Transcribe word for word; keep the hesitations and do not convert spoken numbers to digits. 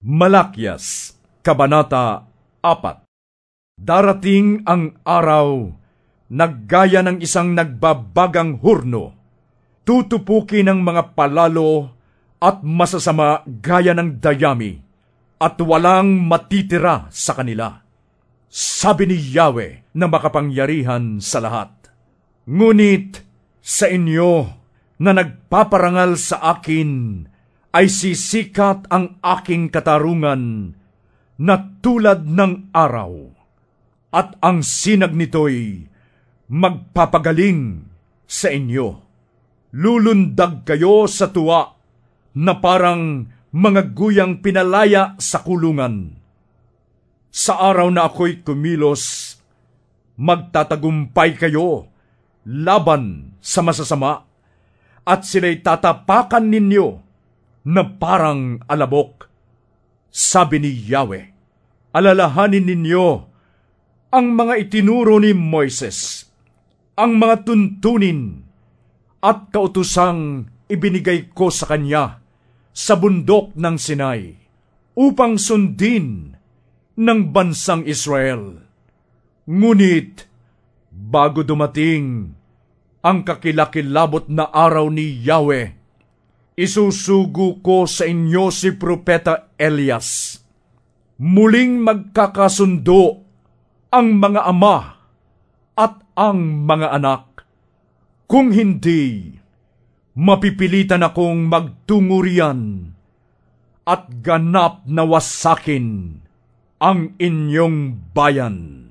Malakyas, Kabanata apat. Darating ang araw, naggaya ng isang nagbabagang hurno, tutupukin ng mga palalo at masasama gaya ng dayami, at walang matitira sa kanila. Sabi ni Yahweh na makapangyarihan sa lahat. Ngunit sa inyo na nagpaparangal sa akin, ay sisikat ang aking katarungan na tulad ng araw, at ang sinag nito'y magpapagaling sa inyo. Lulundag kayo sa tuwa na parang mga guyang pinalaya sa kulungan. Sa araw na ako'y kumilos, magtatagumpay kayo laban sa masasama, at sila'y tatapakan ninyo na parang alabok. Sabi ni Yahweh, alalahanin ninyo ang mga itinuro ni Moises, ang mga tuntunin at kautusang ibinigay ko sa kanya sa bundok ng Sinai, upang sundin ng bansang Israel. Ngunit bago dumating ang kakilakilabot na araw ni Yahweh, isusugo ko sa inyo si Propeta Elias. Muling magkakasundo ang mga ama at ang mga anak. Kung hindi, mapipilitan akong magtungurian at ganap na wasakin ang inyong bayan.